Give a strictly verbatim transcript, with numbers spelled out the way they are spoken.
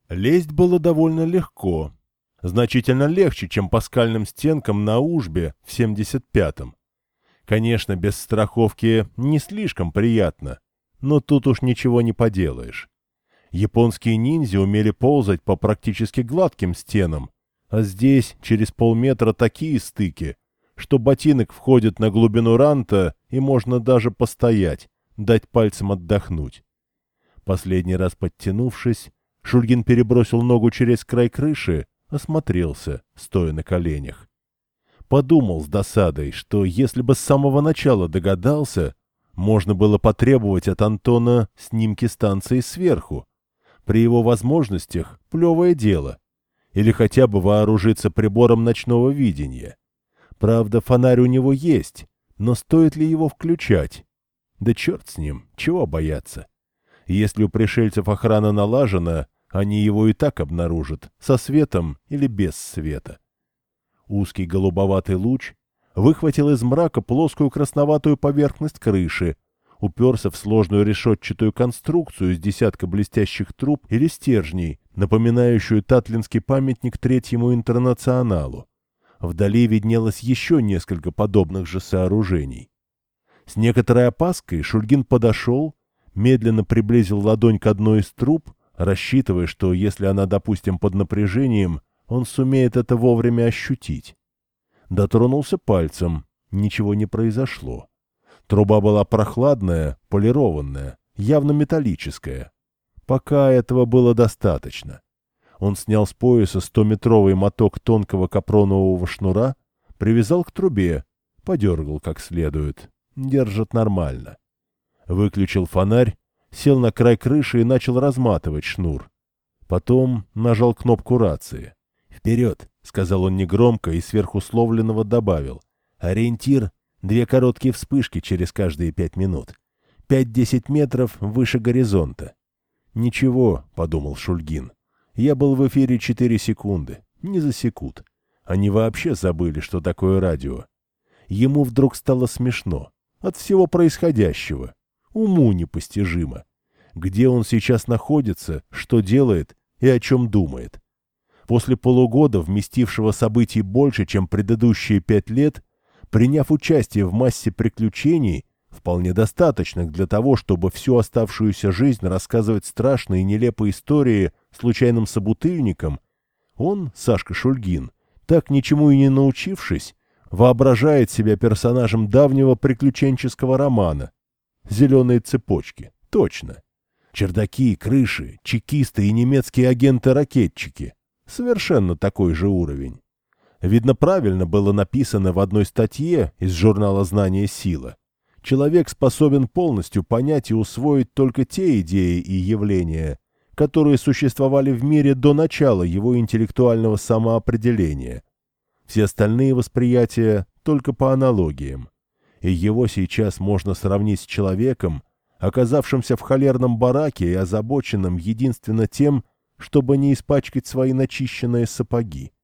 Лезть было довольно легко. Значительно легче, чем по скальным стенкам на Ужбе в семьдесят пятом. Конечно, без страховки не слишком приятно, но тут уж ничего не поделаешь. Японские ниндзя умели ползать по практически гладким стенам, а здесь через полметра такие стыки, что ботинок входит на глубину ранта и можно даже постоять, дать пальцем отдохнуть. Последний раз подтянувшись, Шульгин перебросил ногу через край крыши, осмотрелся, стоя на коленях. Подумал с досадой, что если бы с самого начала догадался, можно было потребовать от Антона снимки станции сверху. При его возможностях плевое дело. Или хотя бы вооружиться прибором ночного видения. Правда, фонарь у него есть, но стоит ли его включать? Да черт с ним, чего бояться? Если у пришельцев охрана налажена, они его и так обнаружат, со светом или без света. Узкий голубоватый луч выхватил из мрака плоскую красноватую поверхность крыши, уперся в сложную решетчатую конструкцию из десятка блестящих труб или стержней, напоминающую татлинский памятник Третьему интернационалу. Вдали виднелось еще несколько подобных же сооружений. С некоторой опаской Шульгин подошел, медленно приблизил ладонь к одной из труб, рассчитывая, что если она, допустим, под напряжением, он сумеет это вовремя ощутить. Дотронулся пальцем, ничего не произошло. Труба была прохладная, полированная, явно металлическая. Пока этого было достаточно. Он снял с пояса стометровый моток тонкого капронового шнура, привязал к трубе, подергал как следует. Держит нормально. Выключил фонарь, сел на край крыши и начал разматывать шнур. Потом нажал кнопку рации. «Вперед!» — сказал он негромко и сверхусловленного добавил. «Ориентир — две короткие вспышки через каждые пять минут. Пять-десять метров выше горизонта». «Ничего», — подумал Шульгин. «Я был в эфире четыре секунды. Не засекут. Они вообще забыли, что такое радио». Ему вдруг стало смешно. От всего происходящего. Уму непостижимо. Где он сейчас находится, что делает и о чем думает. После полугода, вместившего событий больше, чем предыдущие пять лет, приняв участие в массе приключений, вполне достаточных для того, чтобы всю оставшуюся жизнь рассказывать страшные и нелепые истории случайным собутыльникам, он, Сашка Шульгин, так ничему и не научившись, воображает себя персонажем давнего приключенческого романа. «Зеленые цепочки». Точно. Чердаки, крыши, чекисты и немецкие агенты-ракетчики. Совершенно такой же уровень. Видно, правильно было написано в одной статье из журнала «Знание сила». Человек способен полностью понять и усвоить только те идеи и явления, которые существовали в мире до начала его интеллектуального самоопределения. Все остальные восприятия только по аналогиям. И его сейчас можно сравнить с человеком, оказавшимся в холерном бараке и озабоченным единственно тем, чтобы не испачкать свои начищенные сапоги.